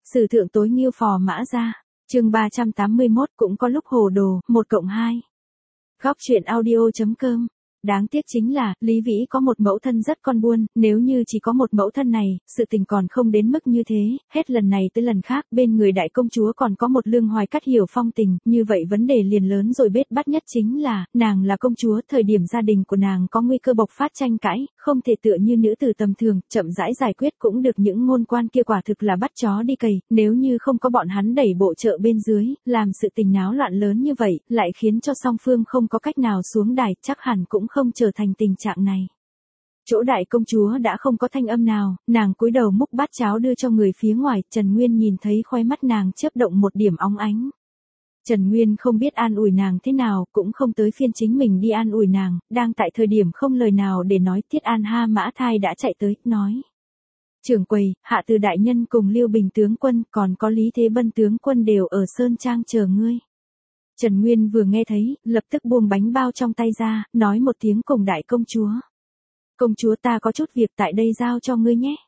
Sử thượng tối nghiêu Phò Mã Gia. Chương 381 cũng có lúc hồ đồ, 1+2. Góc truyện audio.com. Đáng tiếc chính là, Lý Vĩ có một mẫu thân rất con buôn, nếu như chỉ có một mẫu thân này, sự tình còn không đến mức như thế, hết lần này tới lần khác, bên người đại công chúa còn có một Lương Hoài Cát hiểu phong tình, như vậy vấn đề liền lớn rồi bết bắt nhất chính là, nàng là công chúa, thời điểm gia đình của nàng có nguy cơ bộc phát tranh cãi, không thể tựa như nữ tử tầm thường, chậm rãi giải quyết cũng được những ngôn quan kia quả thực là bắt chó đi cày, nếu như không có bọn hắn đẩy bộ trợ bên dưới, làm sự tình náo loạn lớn như vậy, lại khiến cho song phương không có cách nào xuống đài, chắc hẳn cũng không trở thành tình trạng này. Chỗ đại công chúa đã không có thanh âm nào, nàng cúi đầu múc bát cháo đưa cho người phía ngoài, Trần Nguyên nhìn thấy khóe mắt nàng chớp động một điểm óng ánh. Trần Nguyên không biết an ủi nàng thế nào, cũng không tới phiên chính mình đi an ủi nàng, đang tại thời điểm không lời nào để nói, Tiết An Ha Mã Thai đã chạy tới, nói: Trưởng quầy, Hạ Từ đại nhân cùng Liêu Bình tướng quân, còn có Lý Thế Bân tướng quân đều ở Sơn Trang chờ ngươi. Trần Nguyên vừa nghe thấy, lập tức buông bánh bao trong tay ra, nói một tiếng cùng đại công chúa. Công chúa ta có chút việc tại đây giao cho ngươi nhé.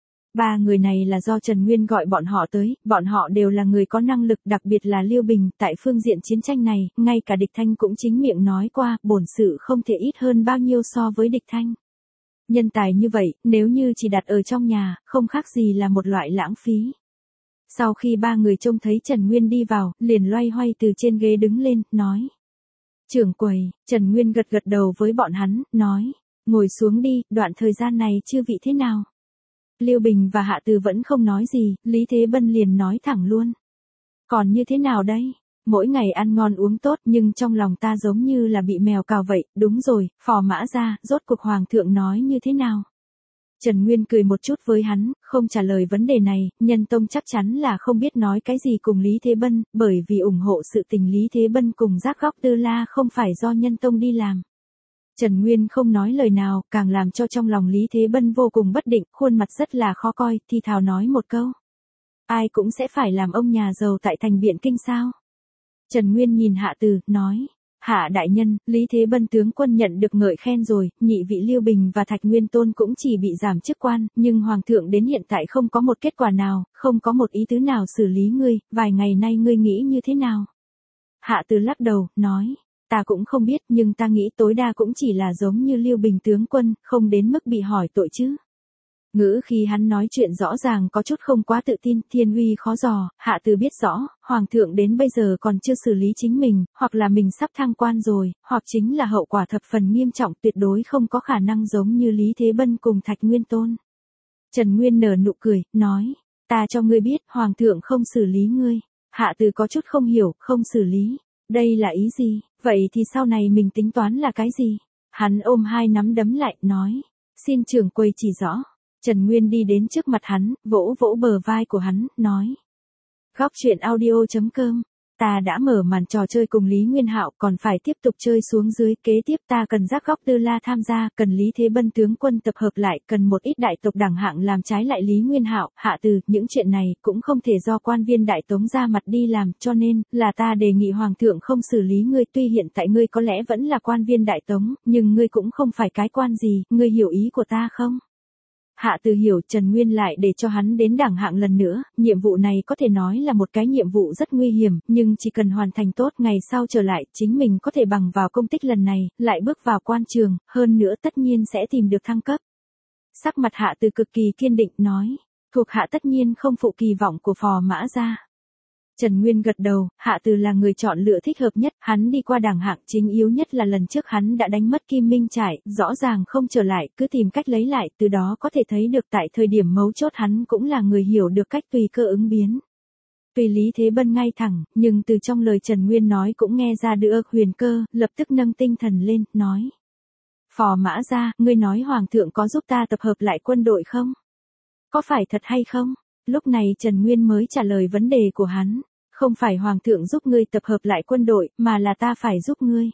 Ba người này là do Trần Nguyên gọi bọn họ tới, bọn họ đều là người có năng lực, đặc biệt là Liêu Bình, tại phương diện chiến tranh này, ngay cả Địch Thanh cũng chính miệng nói qua, bổn sự không thể ít hơn bao nhiêu so với Địch Thanh. Nhân tài như vậy, nếu như chỉ đặt ở trong nhà, không khác gì là một loại lãng phí. Sau khi ba người trông thấy Trần Nguyên đi vào, liền loay hoay từ trên ghế đứng lên, nói: Trưởng quầy. Trần Nguyên gật gật đầu với bọn hắn, nói: Ngồi xuống đi, đoạn thời gian này chư vị thế nào? Liêu Bình và Hạ Từ vẫn không nói gì, Lý Thế Bân liền nói thẳng luôn: Còn như thế nào đây? Mỗi ngày ăn ngon uống tốt, nhưng trong lòng ta giống như là bị mèo cào vậy. Đúng rồi, Phò Mã Gia, rốt cuộc hoàng thượng nói như thế nào? Trần Nguyên cười một chút với hắn, không trả lời vấn đề này, Nhân Tông chắc chắn là không biết nói cái gì cùng Lý Thế Bân, bởi vì ủng hộ sự tình Lý Thế Bân cùng Giác Góc Tư La không phải do Nhân Tông đi làm. Trần Nguyên không nói lời nào, càng làm cho trong lòng Lý Thế Bân vô cùng bất định, khuôn mặt rất là khó coi, thì thào nói một câu: Ai cũng sẽ phải làm ông nhà giàu tại thành Biện Kinh sao? Trần Nguyên nhìn Hạ Từ, nói: Hạ đại nhân, Lý Thế Bân tướng quân nhận được ngợi khen rồi, nhị vị Liêu Bình và Thạch Nguyên Tôn cũng chỉ bị giảm chức quan, nhưng Hoàng thượng đến hiện tại không có một kết quả nào, không có một ý tứ nào xử lý ngươi, vài ngày nay ngươi nghĩ như thế nào? Hạ Từ lắc đầu, nói: Ta cũng không biết, nhưng ta nghĩ tối đa cũng chỉ là giống như Liêu Bình tướng quân, không đến mức bị hỏi tội chứ. Ngữ khi hắn nói chuyện rõ ràng có chút không quá tự tin, thiên uy khó dò, Hạ Từ biết rõ, Hoàng thượng đến bây giờ còn chưa xử lý chính mình, hoặc là mình sắp thăng quan rồi, hoặc chính là hậu quả thập phần nghiêm trọng, tuyệt đối không có khả năng giống như Lý Thế Bân cùng Thạch Nguyên Tôn. Trần Nguyên nở nụ cười, nói: Ta cho ngươi biết, Hoàng thượng không xử lý ngươi. Hạ Từ có chút không hiểu, không xử lý. Đây là ý gì? Vậy thì sau này mình tính toán là cái gì? Hắn ôm hai nắm đấm lại, nói: Xin trưởng quầy chỉ rõ. Trần Nguyên đi đến trước mặt hắn, vỗ vỗ bờ vai của hắn, nói: Góc truyện audio.com. Ta đã mở màn trò chơi cùng Lý Nguyên Hạo, còn phải tiếp tục chơi xuống dưới, kế tiếp ta cần Giác Góc Tư La tham gia, cần Lý Thế Bân tướng quân tập hợp lại, cần một ít đại tộc đẳng hạng làm trái lại Lý Nguyên Hạo, Hạ Từ, những chuyện này cũng không thể do quan viên đại tống ra mặt đi làm, cho nên là ta đề nghị Hoàng thượng không xử lý ngươi, tuy hiện tại ngươi có lẽ vẫn là quan viên đại tống, nhưng ngươi cũng không phải cái quan gì, ngươi hiểu ý của ta không? Hạ Từ hiểu, Trần Nguyên lại để cho hắn đến đẳng hạng lần nữa, nhiệm vụ này có thể nói là một cái nhiệm vụ rất nguy hiểm, nhưng chỉ cần hoàn thành tốt, ngày sau trở lại, chính mình có thể bằng vào công tích lần này, lại bước vào quan trường, hơn nữa tất nhiên sẽ tìm được thăng cấp. Sắc mặt Hạ Từ cực kỳ kiên định, nói: Thuộc hạ tất nhiên không phụ kỳ vọng của Phò Mã Gia. Trần Nguyên gật đầu, Hạ Từ là người chọn lựa thích hợp nhất, hắn đi qua đẳng hạng chính yếu nhất là lần trước hắn đã đánh mất Kim Minh Trải, rõ ràng không trở lại, cứ tìm cách lấy lại, từ đó có thể thấy được tại thời điểm mấu chốt hắn cũng là người hiểu được cách tùy cơ ứng biến. Tuy Lý Thế Bân ngay thẳng, nhưng từ trong lời Trần Nguyên nói cũng nghe ra được huyền cơ, lập tức nâng tinh thần lên, nói: Phò Mã Gia, ngươi nói Hoàng thượng có giúp ta tập hợp lại quân đội không? Có phải thật hay không? Lúc này Trần Nguyên mới trả lời vấn đề của hắn: Không phải Hoàng thượng giúp ngươi tập hợp lại quân đội, mà là ta phải giúp ngươi.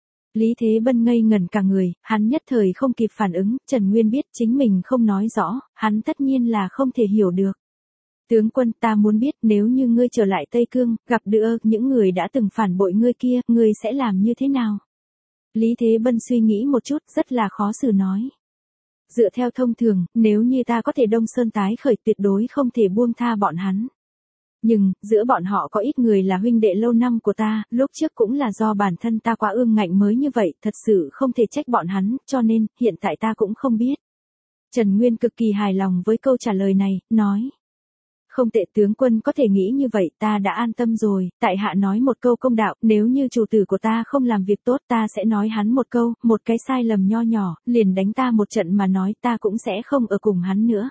Lý Thế Bân ngây ngẩn cả người, hắn nhất thời không kịp phản ứng, Trần Nguyên biết chính mình không nói rõ, hắn tất nhiên là không thể hiểu được. Tướng quân, ta muốn biết nếu như ngươi trở lại Tây Cương, gặp được những người đã từng phản bội ngươi kia, ngươi sẽ làm như thế nào? Lý Thế Bân suy nghĩ một chút, rất là khó xử nói: Dựa theo thông thường, nếu như ta có thể Đông Sơn tái khởi tuyệt đối không thể buông tha bọn hắn. Nhưng, giữa bọn họ có ít người là huynh đệ lâu năm của ta, lúc trước cũng là do bản thân ta quá ương ngạnh mới như vậy, thật sự không thể trách bọn hắn, cho nên, hiện tại ta cũng không biết. Trần Nguyên cực kỳ hài lòng với câu trả lời này, nói. Không tệ, tướng quân có thể nghĩ như vậy, ta đã an tâm rồi, tại hạ nói một câu công đạo, nếu như chủ tử của ta không làm việc tốt ta sẽ nói hắn một câu, một cái sai lầm nho nhỏ, liền đánh ta một trận mà nói ta cũng sẽ không ở cùng hắn nữa.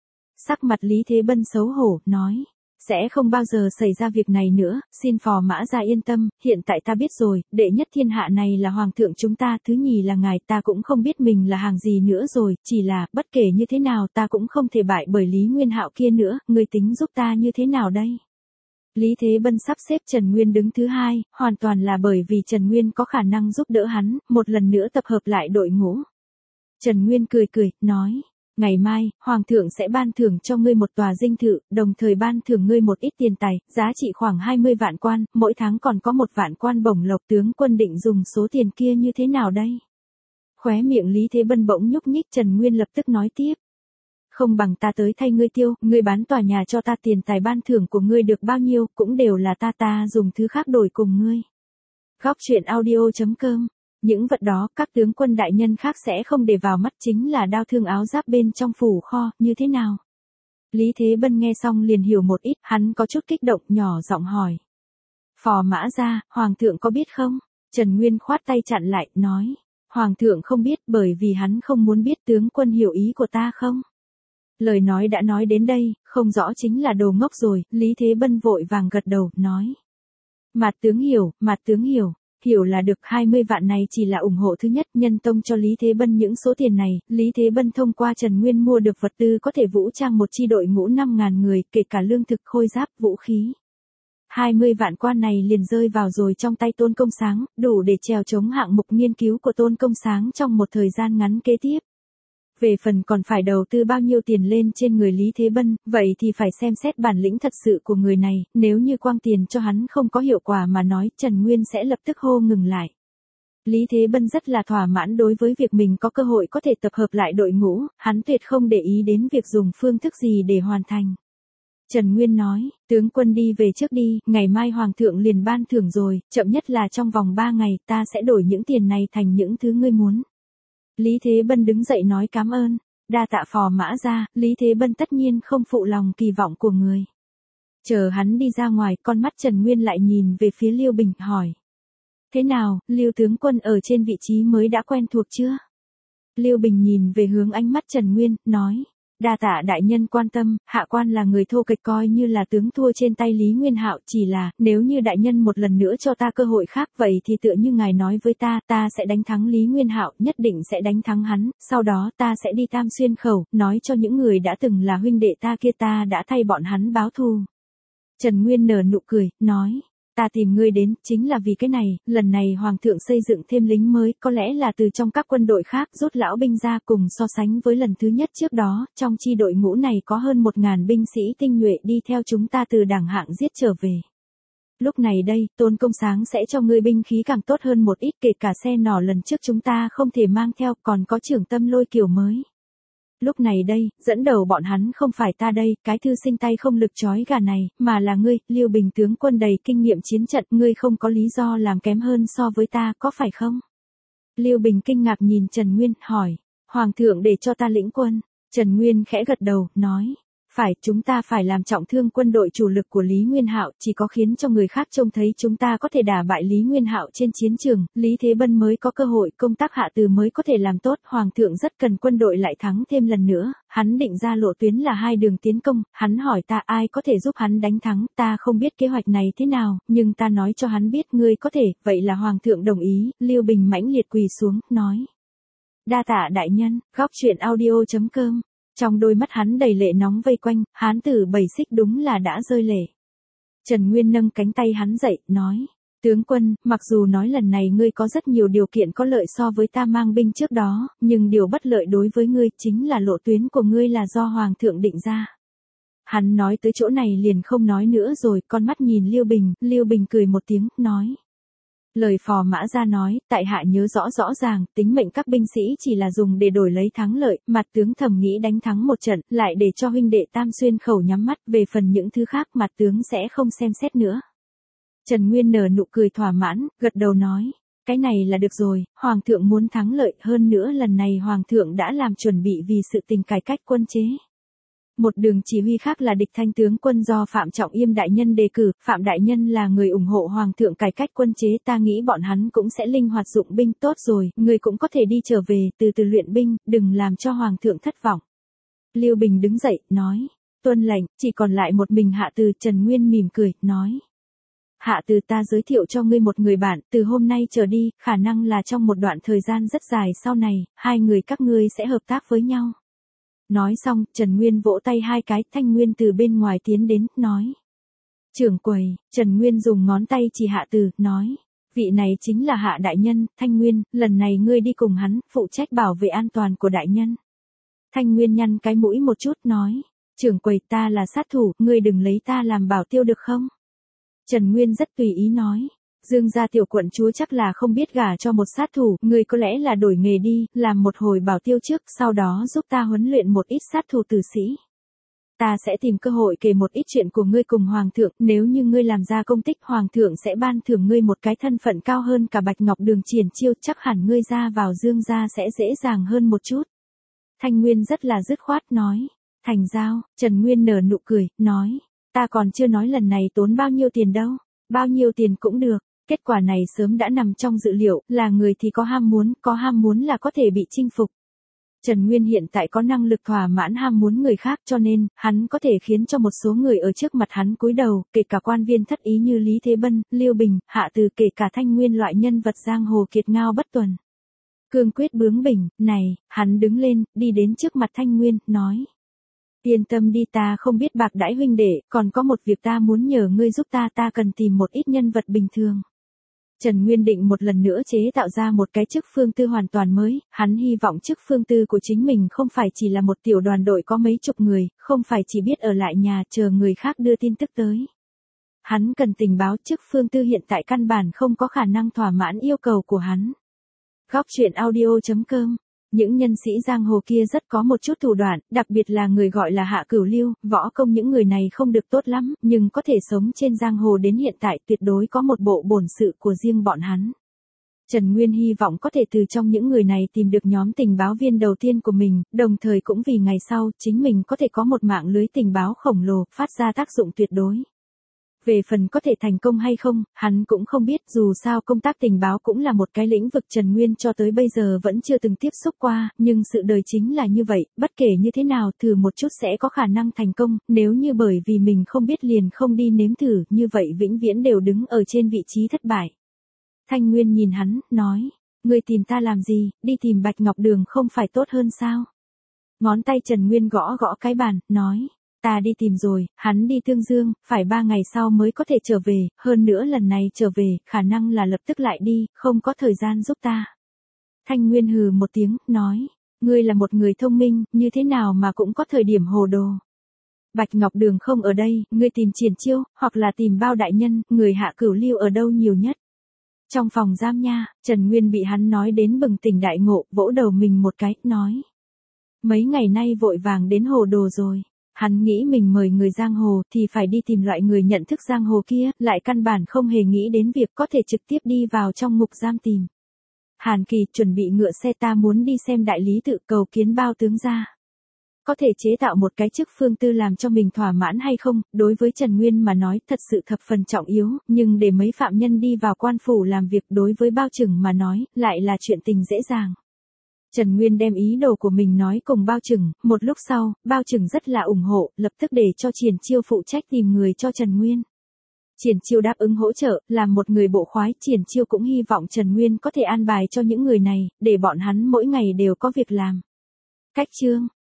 Sắc mặt Lý Thế Bân xấu hổ, nói. Sẽ không bao giờ xảy ra việc này nữa, xin phò mã gia yên tâm, hiện tại ta biết rồi, đệ nhất thiên hạ này là hoàng thượng chúng ta, thứ nhì là ngài, ta cũng không biết mình là hàng gì nữa rồi, chỉ là, bất kể như thế nào ta cũng không thể bại bởi Lý Nguyên Hạo kia nữa, ngươi tính giúp ta như thế nào đây? Lý Thế Bân sắp xếp Trần Nguyên đứng thứ hai, hoàn toàn là bởi vì Trần Nguyên có khả năng giúp đỡ hắn, một lần nữa tập hợp lại đội ngũ. Trần Nguyên cười cười, nói. Ngày mai, Hoàng thượng sẽ ban thưởng cho ngươi một tòa dinh thự, đồng thời ban thưởng ngươi một ít tiền tài, giá trị khoảng 20 vạn quan, mỗi tháng còn có 1 vạn quan bổng lộc, tướng quân định dùng số tiền kia như thế nào đây? Khóe miệng Lý Thế Bân bỗng nhúc nhích, Trần Nguyên lập tức nói tiếp. Không bằng ta tới thay ngươi tiêu, ngươi bán tòa nhà cho ta, tiền tài ban thưởng của ngươi được bao nhiêu, cũng đều là ta dùng thứ khác đổi cùng ngươi. Góc truyện audio.com. Những vật đó, các tướng quân đại nhân khác sẽ không để vào mắt, chính là đao thương áo giáp bên trong phủ kho, như thế nào? Lý Thế Bân nghe xong liền hiểu một ít, hắn có chút kích động, nhỏ giọng hỏi. Phò mã gia, Hoàng thượng có biết không? Trần Nguyên khoát tay chặn lại, nói. Hoàng thượng không biết bởi vì hắn không muốn biết, tướng quân hiểu ý của ta không? Lời nói đã nói đến đây, không rõ chính là đồ ngốc rồi, Lý Thế Bân vội vàng gật đầu, nói. Mạt tướng hiểu. Hiểu là được, 20 vạn này chỉ là ủng hộ thứ nhất, nhân tông cho Lý Thế Bân những số tiền này, Lý Thế Bân thông qua Trần Nguyên mua được vật tư có thể vũ trang một chi đội ngũ 5.000 người, kể cả lương thực, khôi giáp, vũ khí. 20 vạn quan này liền rơi vào rồi trong tay Tôn Công Sáng, đủ để chèo chống hạng mục nghiên cứu của Tôn Công Sáng trong một thời gian ngắn kế tiếp. Về phần còn phải đầu tư bao nhiêu tiền lên trên người Lý Thế Bân, vậy thì phải xem xét bản lĩnh thật sự của người này, nếu như quang tiền cho hắn không có hiệu quả mà nói, Trần Nguyên sẽ lập tức hô ngừng lại. Lý Thế Bân rất là thỏa mãn đối với việc mình có cơ hội có thể tập hợp lại đội ngũ, hắn tuyệt không để ý đến việc dùng phương thức gì để hoàn thành. Trần Nguyên nói, tướng quân đi về trước đi, ngày mai Hoàng thượng liền ban thưởng rồi, chậm nhất là trong vòng 3 ngày ta sẽ đổi những tiền này thành những thứ ngươi muốn. Lý Thế Bân đứng dậy nói cảm ơn, đa tạ phò mã gia, Lý Thế Bân tất nhiên không phụ lòng kỳ vọng của người. Chờ hắn đi ra ngoài, con mắt Trần Nguyên lại nhìn về phía Liêu Bình, hỏi. Thế nào, Liêu tướng quân ở trên vị trí mới đã quen thuộc chưa? Liêu Bình nhìn về hướng ánh mắt Trần Nguyên, nói. Đa tạ đại nhân quan tâm, hạ quan là người thô kệch coi như là tướng thua trên tay Lý Nguyên Hạo, chỉ là, nếu như đại nhân một lần nữa cho ta cơ hội khác vậy thì tựa như ngài nói với ta sẽ đánh thắng Lý Nguyên Hạo, nhất định sẽ đánh thắng hắn, sau đó ta sẽ đi Tam Xuyên Khẩu, nói cho những người đã từng là huynh đệ ta kia ta đã thay bọn hắn báo thù. Trần Nguyên nở nụ cười, nói. Ta tìm ngươi đến, chính là vì cái này, lần này Hoàng thượng xây dựng thêm lính mới, có lẽ là từ trong các quân đội khác rút lão binh ra cùng so sánh với lần thứ nhất trước đó, trong chi đội ngũ này có hơn 1.000 binh sĩ tinh nhuệ đi theo chúng ta từ đảng hạng giết trở về. Lúc này đây, Tôn Công Sáng sẽ cho ngươi binh khí càng tốt hơn một ít, kể cả xe nỏ lần trước chúng ta không thể mang theo, còn có Trưởng Tâm Lôi kiểu mới. Lúc này đây, dẫn đầu bọn hắn không phải ta đây, cái thư sinh tay không lực chói gà này, mà là ngươi, Liêu Bình tướng quân đầy kinh nghiệm chiến trận, ngươi không có lý do làm kém hơn so với ta, có phải không? Liêu Bình kinh ngạc nhìn Trần Nguyên, hỏi, Hoàng thượng để cho ta lĩnh quân. Trần Nguyên khẽ gật đầu, nói, phải, chúng ta phải làm trọng thương quân đội chủ lực của Lý Nguyên Hạo, chỉ có khiến cho người khác trông thấy chúng ta có thể đả bại Lý Nguyên Hạo trên chiến trường, Lý Thế Bân mới có cơ hội, công tác hạ từ mới có thể làm tốt, Hoàng thượng rất cần quân đội lại thắng thêm lần nữa, hắn định ra lộ tuyến là 2 đường tiến công, hắn hỏi ta ai có thể giúp hắn đánh thắng, ta không biết kế hoạch này thế nào, nhưng ta nói cho hắn biết ngươi có thể, vậy là Hoàng thượng đồng ý, Liêu Bình mãnh liệt quỳ xuống, nói. Đa tạ đại nhân, góc truyện audio.com. Trong đôi mắt hắn đầy lệ nóng vây quanh, hán tử 7 xích đúng là đã rơi lệ. Trần Nguyên nâng cánh tay hắn dậy, nói. Tướng quân, mặc dù nói lần này ngươi có rất nhiều điều kiện có lợi so với ta mang binh trước đó, nhưng điều bất lợi đối với ngươi chính là lộ tuyến của ngươi là do Hoàng thượng định ra. Hắn nói tới chỗ này liền không nói nữa rồi, con mắt nhìn Liêu Bình cười một tiếng, nói. Lời Phò Mã Gia nói, tại hạ nhớ rõ ràng, tính mệnh các binh sĩ chỉ là dùng để đổi lấy thắng lợi, mặt tướng thầm nghĩ đánh thắng một trận, lại để cho huynh đệ Tam Xuyên khẩu nhắm mắt, về phần những thứ khác mặt tướng sẽ không xem xét nữa. Trần Nguyên nở nụ cười thỏa mãn, gật đầu nói, cái này là được rồi, Hoàng thượng muốn thắng lợi, hơn nữa lần này Hoàng thượng đã làm chuẩn bị vì sự tình cải cách quân chế. Một đường chỉ huy khác là địch thanh tướng quân do Phạm Trọng Yêm đại nhân đề cử, Phạm đại nhân là người ủng hộ Hoàng thượng cải cách quân chế, ta nghĩ bọn hắn cũng sẽ linh hoạt dụng binh. Tốt rồi, người cũng có thể đi trở về, từ từ luyện binh, đừng làm cho Hoàng thượng thất vọng. Lưu Bình đứng dậy, nói, tuân lệnh, chỉ còn lại một mình Hạ Từ. Trần Nguyên mỉm cười, nói, Hạ Từ, ta giới thiệu cho ngươi một người bạn, từ hôm nay trở đi, khả năng là trong một đoạn thời gian rất dài sau này, hai người các ngươi sẽ hợp tác với nhau. Nói xong, Trần Nguyên vỗ tay hai cái, Thanh Nguyên từ bên ngoài tiến đến, nói. Trưởng quầy, Trần Nguyên dùng ngón tay chỉ Hạ Từ, nói. Vị này chính là Hạ đại nhân, Thanh Nguyên, lần này ngươi đi cùng hắn, phụ trách bảo vệ an toàn của đại nhân. Thanh Nguyên nhăn cái mũi một chút, nói. Trưởng quầy, ta là sát thủ, ngươi đừng lấy ta làm bảo tiêu được không? Trần Nguyên rất tùy ý nói. Dương gia tiểu quận chúa chắc là không biết gả cho một sát thủ, ngươi có lẽ là đổi nghề đi, làm một hồi bảo tiêu trước, sau đó giúp ta huấn luyện một ít sát thủ tử sĩ. Ta sẽ tìm cơ hội kể một ít chuyện của ngươi cùng Hoàng thượng, nếu như ngươi làm ra công tích, Hoàng thượng sẽ ban thưởng ngươi một cái thân phận cao hơn cả Bạch Ngọc Đường Triển Chiêu, chắc hẳn ngươi ra vào Dương gia sẽ dễ dàng hơn một chút. Thanh Nguyên rất là dứt khoát nói, thành giao. Trần Nguyên nở nụ cười, nói, ta còn chưa nói lần này tốn bao nhiêu tiền đâu, bao nhiêu tiền cũng được. Kết quả này sớm đã nằm trong dự liệu, là người thì có ham muốn là có thể bị chinh phục. Trần Nguyên hiện tại có năng lực thỏa mãn ham muốn người khác, cho nên, hắn có thể khiến cho một số người ở trước mặt hắn cúi đầu, kể cả quan viên thất ý như Lý Thế Bân, Lưu Bình, Hạ Từ, kể cả Thanh Nguyên loại nhân vật giang hồ kiệt ngao bất tuần. Cương quyết bướng bỉnh, này, hắn đứng lên, đi đến trước mặt Thanh Nguyên, nói. Yên tâm đi, ta không biết bạc đãi huynh đệ, còn có một việc ta muốn nhờ ngươi giúp ta cần tìm một ít nhân vật bình thường. Trần Nguyên định một lần nữa chế tạo ra một cái chức phương tư hoàn toàn mới, hắn hy vọng chức phương tư của chính mình không phải chỉ là một tiểu đoàn đội có mấy chục người, không phải chỉ biết ở lại nhà chờ người khác đưa tin tức tới. Hắn cần tình báo, chức phương tư hiện tại căn bản không có khả năng thỏa mãn yêu cầu của hắn. Góc truyện audio.com. Những nhân sĩ giang hồ kia rất có một chút thủ đoạn, đặc biệt là người gọi là Hạ Cửu Lưu, võ công những người này không được tốt lắm, nhưng có thể sống trên giang hồ đến hiện tại, tuyệt đối có một bộ bổn sự của riêng bọn hắn. Trần Nguyên hy vọng có thể từ trong những người này tìm được nhóm tình báo viên đầu tiên của mình, đồng thời cũng vì ngày sau, chính mình có thể có một mạng lưới tình báo khổng lồ, phát ra tác dụng tuyệt đối. Về phần có thể thành công hay không, hắn cũng không biết, dù sao công tác tình báo cũng là một cái lĩnh vực Trần Nguyên cho tới bây giờ vẫn chưa từng tiếp xúc qua, nhưng sự đời chính là như vậy, bất kể như thế nào thử một chút sẽ có khả năng thành công, nếu như bởi vì mình không biết liền không đi nếm thử, như vậy vĩnh viễn đều đứng ở trên vị trí thất bại. Thanh Nguyên nhìn hắn, nói, ngươi tìm ta làm gì, đi tìm Bạch Ngọc Đường không phải tốt hơn sao? Ngón tay Trần Nguyên gõ gõ cái bàn, nói. Ta đi tìm rồi, hắn đi Tương Dương, phải 3 ngày sau mới có thể trở về, hơn nữa lần này trở về, khả năng là lập tức lại đi, không có thời gian giúp ta. Thanh Nguyên hừ một tiếng, nói, ngươi là một người thông minh, như thế nào mà cũng có thời điểm hồ đồ. Bạch Ngọc Đường không ở đây, ngươi tìm Triển Chiêu, hoặc là tìm Bao đại nhân, người Hạ Cửu Lưu ở đâu nhiều nhất. Trong phòng giam nha, Trần Nguyên bị hắn nói đến bừng tỉnh đại ngộ, vỗ đầu mình một cái, nói. Mấy ngày nay vội vàng đến hồ đồ rồi. Hắn nghĩ mình mời người giang hồ thì phải đi tìm loại người nhận thức giang hồ kia, lại căn bản không hề nghĩ đến việc có thể trực tiếp đi vào trong ngục giam tìm. Hàn Kỳ, chuẩn bị ngựa xe, ta muốn đi xem đại lý tự cầu kiến Bao tướng gia. Có thể chế tạo một cái chức phương tư làm cho mình thỏa mãn hay không, đối với Trần Nguyên mà nói thật sự thập phần trọng yếu, nhưng để mấy phạm nhân đi vào quan phủ làm việc đối với Bao Trừng mà nói, lại là chuyện tình dễ dàng. Trần Nguyên đem ý đồ của mình nói cùng Bao Trừng, một lúc sau, Bao Trừng rất là ủng hộ, lập tức để cho Triển Chiêu phụ trách tìm người cho Trần Nguyên. Triển Chiêu đáp ứng hỗ trợ, làm một người bộ khoái, Triển Chiêu cũng hy vọng Trần Nguyên có thể an bài cho những người này, để bọn hắn mỗi ngày đều có việc làm. Cách chương